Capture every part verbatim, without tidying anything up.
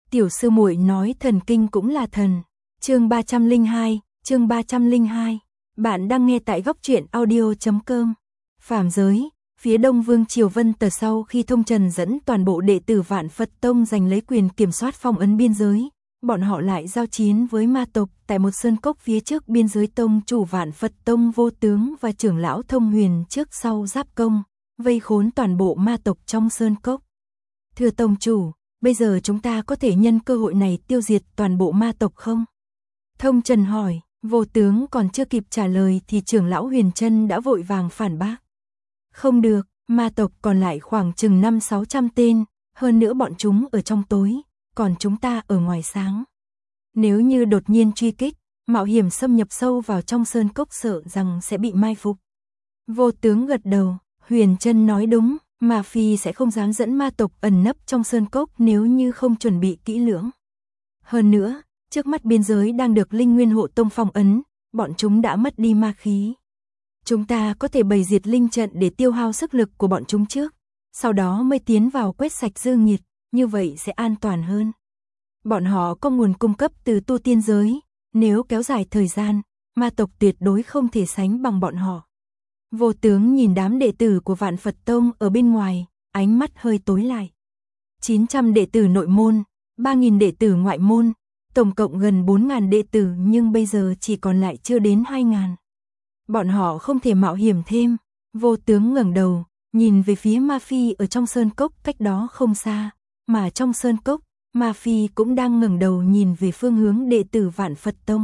Tiểu sư muội nói thần kinh cũng là thần. Chương ba trăm lẻ hai, chương ba trăm lẻ hai. Bạn đang nghe tại góc truyện audio chấm com. Phàm giới, phía Đông Vương Triều Vân Tờ sau khi Thông Trần dẫn toàn bộ đệ tử Vạn Phật Tông giành lấy quyền kiểm soát phong ấn biên giới, bọn họ lại giao chiến với ma tộc tại một sơn cốc phía trước biên giới. Tông chủ Vạn Phật Tông Vô Tướng và trưởng lão Thông Huyền trước sau giáp công, vây khốn toàn bộ ma tộc trong sơn cốc. Thưa tông chủ, bây giờ chúng ta có thể nhân cơ hội này tiêu diệt toàn bộ ma tộc không? Thông Trần hỏi. Vô Tướng còn chưa kịp trả lời thì trưởng lão Huyền Trân đã vội vàng phản bác. Không được, ma tộc còn lại khoảng chừng năm sáu trăm tên, hơn nữa bọn chúng ở trong tối, còn chúng ta ở ngoài sáng. Nếu như đột nhiên truy kích, mạo hiểm xâm nhập sâu vào trong sơn cốc sợ rằng sẽ bị mai phục. Vô Tướng gật đầu, Huyền Trân nói đúng, Ma Phi sẽ không dám dẫn ma tộc ẩn nấp trong sơn cốc nếu như không chuẩn bị kỹ lưỡng. Hơn nữa, trước mắt biên giới đang được Linh Nguyên Hộ Tông phong ấn, bọn chúng đã mất đi ma khí. Chúng ta có thể bày diệt linh trận để tiêu hao sức lực của bọn chúng trước, sau đó mới tiến vào quét sạch dư nghiệt, như vậy sẽ an toàn hơn. Bọn họ có nguồn cung cấp từ tu tiên giới, nếu kéo dài thời gian, ma tộc tuyệt đối không thể sánh bằng bọn họ. Vô Tướng nhìn đám đệ tử của Vạn Phật Tông ở bên ngoài, ánh mắt hơi tối lại. chín trăm đệ tử nội môn, ba nghìn đệ tử ngoại môn, tổng cộng gần bốn nghìn đệ tử nhưng bây giờ chỉ còn lại chưa đến hai nghìn. Bọn họ không thể mạo hiểm thêm. Vô Tướng ngẩng đầu, nhìn về phía Ma Phi ở trong sơn cốc cách đó không xa, mà trong sơn cốc, Ma Phi cũng đang ngẩng đầu nhìn về phương hướng đệ tử Vạn Phật Tông.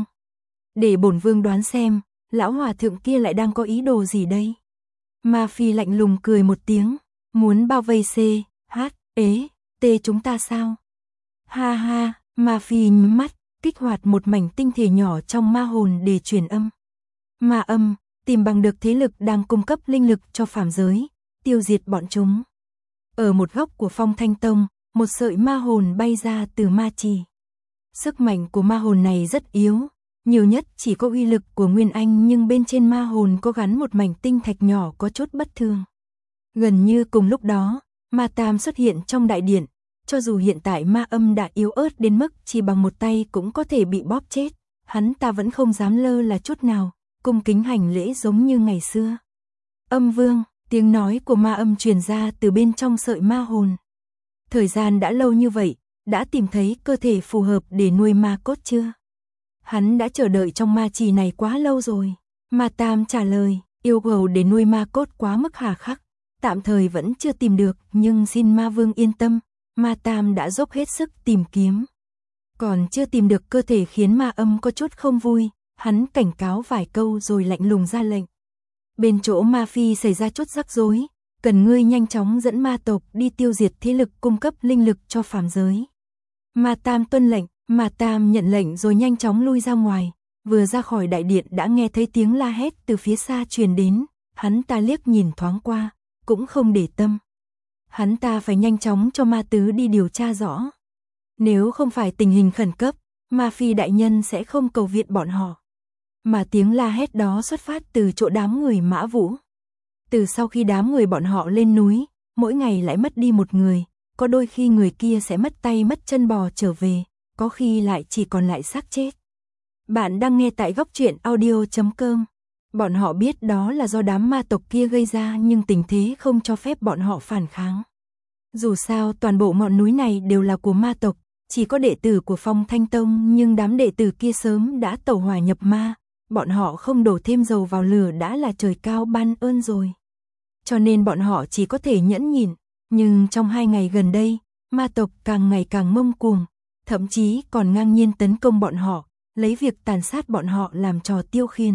Để bổn vương đoán xem, lão hòa thượng kia lại đang có ý đồ gì đây? Ma Phi lạnh lùng cười một tiếng, muốn bao vây C, H, ế, T chúng ta sao? Ha ha, Ma Phi nhắm mắt, kích hoạt một mảnh tinh thể nhỏ trong ma hồn để truyền âm. Ma âm, tìm bằng được thế lực đang cung cấp linh lực cho phàm giới, tiêu diệt bọn chúng. Ở một góc của Phong Thanh Tông, một sợi ma hồn bay ra từ ma trì. Sức mạnh của ma hồn này rất yếu, nhiều nhất chỉ có uy lực của Nguyên Anh, nhưng bên trên ma hồn có gắn một mảnh tinh thạch nhỏ có chút bất thường. Gần như cùng lúc đó, Ma Tam xuất hiện trong đại điện, cho dù hiện tại ma âm đã yếu ớt đến mức chỉ bằng một tay cũng có thể bị bóp chết, hắn ta vẫn không dám lơ là chút nào, cung kính hành lễ giống như ngày xưa. Âm Vương, tiếng nói của ma âm truyền ra từ bên trong sợi ma hồn. Thời gian đã lâu như vậy, đã tìm thấy cơ thể phù hợp để nuôi ma cốt chưa? Hắn đã chờ đợi trong ma trì này quá lâu rồi. Ma Tam trả lời, yêu cầu để nuôi ma cốt quá mức hà khắc, tạm thời vẫn chưa tìm được, nhưng xin Ma Vương yên tâm, Ma Tam đã dốc hết sức tìm kiếm. Còn chưa tìm được cơ thể khiến ma âm có chút không vui, hắn cảnh cáo vài câu rồi lạnh lùng ra lệnh. Bên chỗ Ma Phi xảy ra chút rắc rối, cần ngươi nhanh chóng dẫn ma tộc đi tiêu diệt thế lực cung cấp linh lực cho phàm giới. Ma Tam tuân lệnh, Ma Tam nhận lệnh rồi nhanh chóng lui ra ngoài, vừa ra khỏi đại điện đã nghe thấy tiếng la hét từ phía xa truyền đến, hắn ta liếc nhìn thoáng qua, cũng không để tâm. Hắn ta phải nhanh chóng cho Ma Tứ đi điều tra rõ. Nếu không phải tình hình khẩn cấp, Ma Phi đại nhân sẽ không cầu viện bọn họ. Mà tiếng la hét đó xuất phát từ chỗ đám người Mã Vũ. Từ sau khi đám người bọn họ lên núi, mỗi ngày lại mất đi một người, có đôi khi người kia sẽ mất tay mất chân bò trở về, có khi lại chỉ còn lại xác chết. Bạn đang nghe tại góc truyện audio chấm com. Bọn họ biết đó là do đám ma tộc kia gây ra, nhưng tình thế không cho phép bọn họ phản kháng. Dù sao toàn bộ ngọn núi này đều là của ma tộc, chỉ có đệ tử của Phong Thanh Tông, nhưng đám đệ tử kia sớm đã tẩu hỏa nhập ma, bọn họ không đổ thêm dầu vào lửa đã là trời cao ban ơn rồi. Cho nên bọn họ chỉ có thể nhẫn nhịn, nhưng trong hai ngày gần đây, ma tộc càng ngày càng ngông cuồng, thậm chí còn ngang nhiên tấn công bọn họ, lấy việc tàn sát bọn họ làm trò tiêu khiển.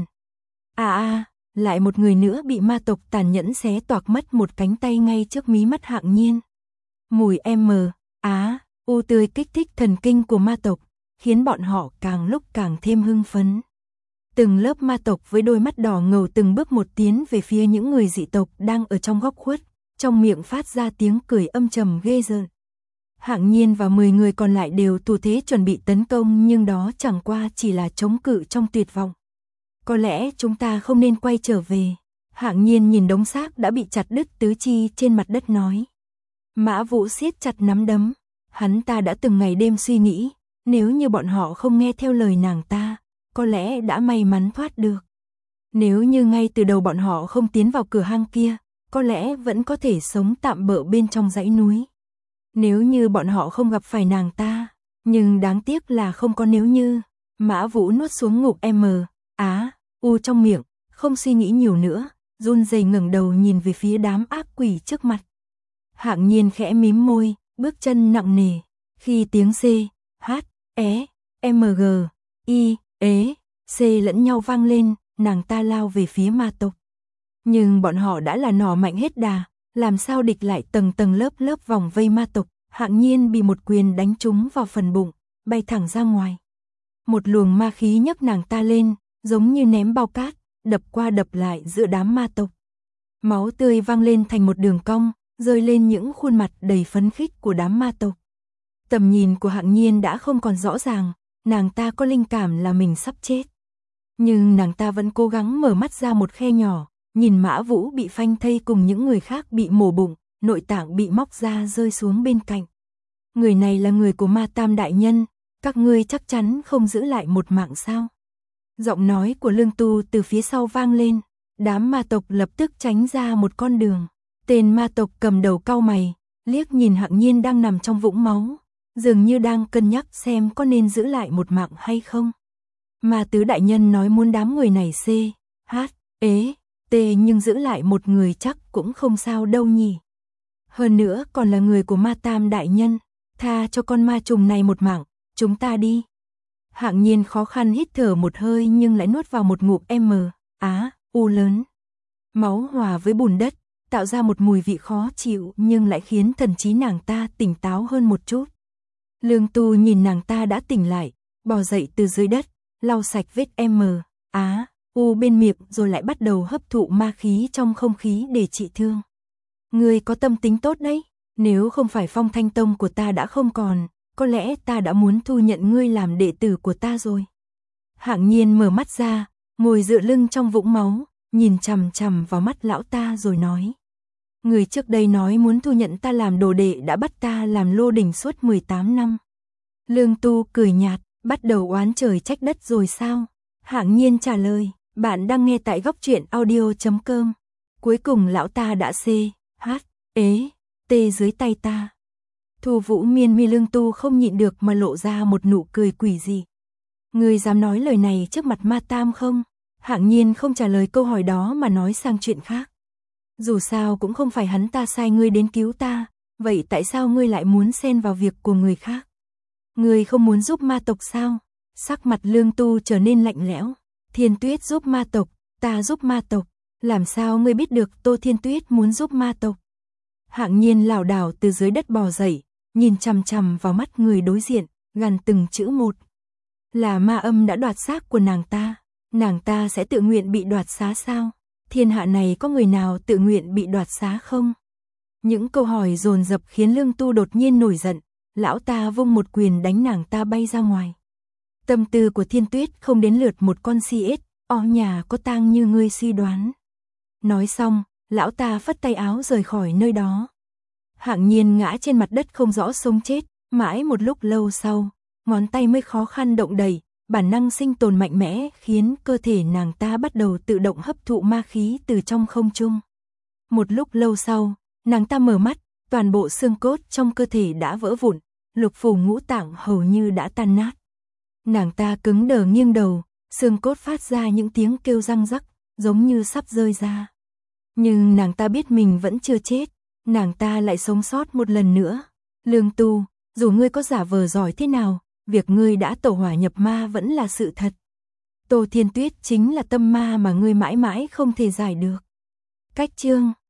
À à, lại một người nữa bị ma tộc tàn nhẫn xé toạc mất một cánh tay ngay trước mí mắt Hạng Nhiên. Mùi M, á, u tươi kích thích thần kinh của ma tộc, khiến bọn họ càng lúc càng thêm hưng phấn. Từng lớp ma tộc với đôi mắt đỏ ngầu từng bước một tiến về phía những người dị tộc đang ở trong góc khuất, trong miệng phát ra tiếng cười âm trầm ghê rợn. Hạng Nhiên và mười người còn lại đều thủ thế chuẩn bị tấn công, nhưng đó chẳng qua chỉ là chống cự trong tuyệt vọng. Có lẽ chúng ta không nên quay trở về. Hạng Nhiên nhìn đống xác đã bị chặt đứt tứ chi trên mặt đất nói. Mã Vũ siết chặt nắm đấm, Hắn ta đã từng ngày đêm suy nghĩ, nếu như bọn họ không nghe theo lời nàng ta, có lẽ đã may mắn thoát được. Nếu như ngay từ đầu bọn họ không tiến vào cửa hang kia, có lẽ vẫn có thể sống tạm bợ bên trong dãy núi. Nếu như bọn họ không gặp phải nàng ta, nhưng đáng tiếc là không có nếu như. Mã Vũ nuốt xuống ngụm M, á, u trong miệng, không suy nghĩ nhiều nữa, run rẩy ngẩng đầu nhìn về phía đám ác quỷ trước mặt. Hạng Nhiên khẽ mím môi, bước chân nặng nề, khi tiếng C, H, E, M, G, I, ế, C lẫn nhau vang lên, nàng ta lao về phía ma tộc. Nhưng bọn họ đã là nỏ mạnh hết đà, làm sao địch lại tầng tầng lớp lớp vòng vây ma tộc. Hạng Nhiên bị một quyền đánh trúng vào phần bụng, bay thẳng ra ngoài. Một luồng ma khí nhấc nàng ta lên, giống như ném bao cát, đập qua đập lại giữa đám ma tộc. Máu tươi văng lên thành một đường cong, rơi lên những khuôn mặt đầy phấn khích của đám ma tộc. Tầm nhìn của Hạng Nhiên đã không còn rõ ràng, nàng ta có linh cảm là mình sắp chết. Nhưng nàng ta vẫn cố gắng mở mắt ra một khe nhỏ, nhìn Mã Vũ bị phanh thây cùng những người khác bị mổ bụng, nội tạng bị móc ra rơi xuống bên cạnh. Người này là người của Ma Tam đại nhân, các ngươi chắc chắn không giữ lại một mạng sao? Giọng nói của Lương Tu từ phía sau vang lên, đám ma tộc lập tức tránh ra một con đường. Tên ma tộc cầm đầu cau mày, liếc nhìn Hạng Nhiên đang nằm trong vũng máu, dường như đang cân nhắc xem có nên giữ lại một mạng hay không. Ma Tứ đại nhân nói muốn đám người này C, H, ế, T nhưng giữ lại một người chắc cũng không sao đâu nhỉ. Hơn nữa còn là người của Ma Tam đại nhân, tha cho con ma trùng này một mạng, chúng ta đi. Hạng Nhiên khó khăn hít thở một hơi nhưng lại nuốt vào một ngụm M, á, u lớn. Máu hòa với bùn đất, tạo ra một mùi vị khó chịu nhưng lại khiến thần trí nàng ta tỉnh táo hơn một chút. Lương Tu nhìn nàng ta đã tỉnh lại, bò dậy từ dưới đất, lau sạch vết M, á, u bên miệng rồi lại bắt đầu hấp thụ ma khí trong không khí để trị thương. Ngươi có tâm tính tốt đấy, nếu không phải Phong Thanh Tông của ta đã không còn, có lẽ ta đã muốn thu nhận ngươi làm đệ tử của ta rồi. Hạng Nhiên mở mắt ra, ngồi dựa lưng trong vũng máu, nhìn chằm chằm vào mắt lão ta rồi nói. Người trước đây nói muốn thu nhận ta làm đồ đệ đã bắt ta làm lô đỉnh suốt mười tám năm. Lương Tu cười nhạt, bắt đầu oán trời trách đất rồi sao? Hạng Nhiên trả lời, bạn đang nghe tại góc truyện audio chấm com. Cuối cùng lão ta đã C, H, ế, T dưới tay ta. Thu Vũ Miên mi Lương Tu không nhịn được mà lộ ra một nụ cười quỷ dị. Ngươi dám nói lời này trước mặt Ma Tam không? Hạng Nhiên không trả lời câu hỏi đó mà nói sang chuyện khác. Dù sao cũng không phải hắn ta sai ngươi đến cứu ta, vậy tại sao ngươi lại muốn xen vào việc của người khác? Ngươi không muốn giúp ma tộc sao? Sắc mặt Lương Tu trở nên lạnh lẽo. Thiên Tuyết giúp ma tộc, ta giúp ma tộc, làm sao ngươi biết được Tô Thiên Tuyết muốn giúp ma tộc? Hạng Nhiên lảo đảo từ dưới đất bò dậy, nhìn chằm chằm vào mắt người đối diện, gằn từng chữ một. Là ma âm đã đoạt xác của nàng ta, nàng ta sẽ tự nguyện bị đoạt xá sao? Thiên hạ này có người nào tự nguyện bị đoạt xá không? Những câu hỏi dồn dập khiến Lương Tu đột nhiên nổi giận, lão ta vung một quyền đánh nàng ta bay ra ngoài. Tâm tư của Thiên Tuyết không đến lượt một con si ếch, o nhà có tang như ngươi suy đoán. Nói xong, lão ta phất tay áo rời khỏi nơi đó. Hạng Nhiên ngã trên mặt đất không rõ sống chết, mãi một lúc lâu sau, ngón tay mới khó khăn động đậy, bản năng sinh tồn mạnh mẽ khiến cơ thể nàng ta bắt đầu tự động hấp thụ ma khí từ trong không trung. Một lúc lâu sau, nàng ta mở mắt, toàn bộ xương cốt trong cơ thể đã vỡ vụn, lục phủ ngũ tạng hầu như đã tan nát. Nàng ta cứng đờ nghiêng đầu, xương cốt phát ra những tiếng kêu răng rắc, giống như sắp rơi ra. Nhưng nàng ta biết mình vẫn chưa chết, nàng ta lại sống sót một lần nữa. Lương Tu, dù ngươi có giả vờ giỏi thế nào, việc ngươi đã tẩu hỏa nhập ma vẫn là sự thật. Tô Thiên Tuyết chính là tâm ma mà ngươi mãi mãi không thể giải được. Cách chương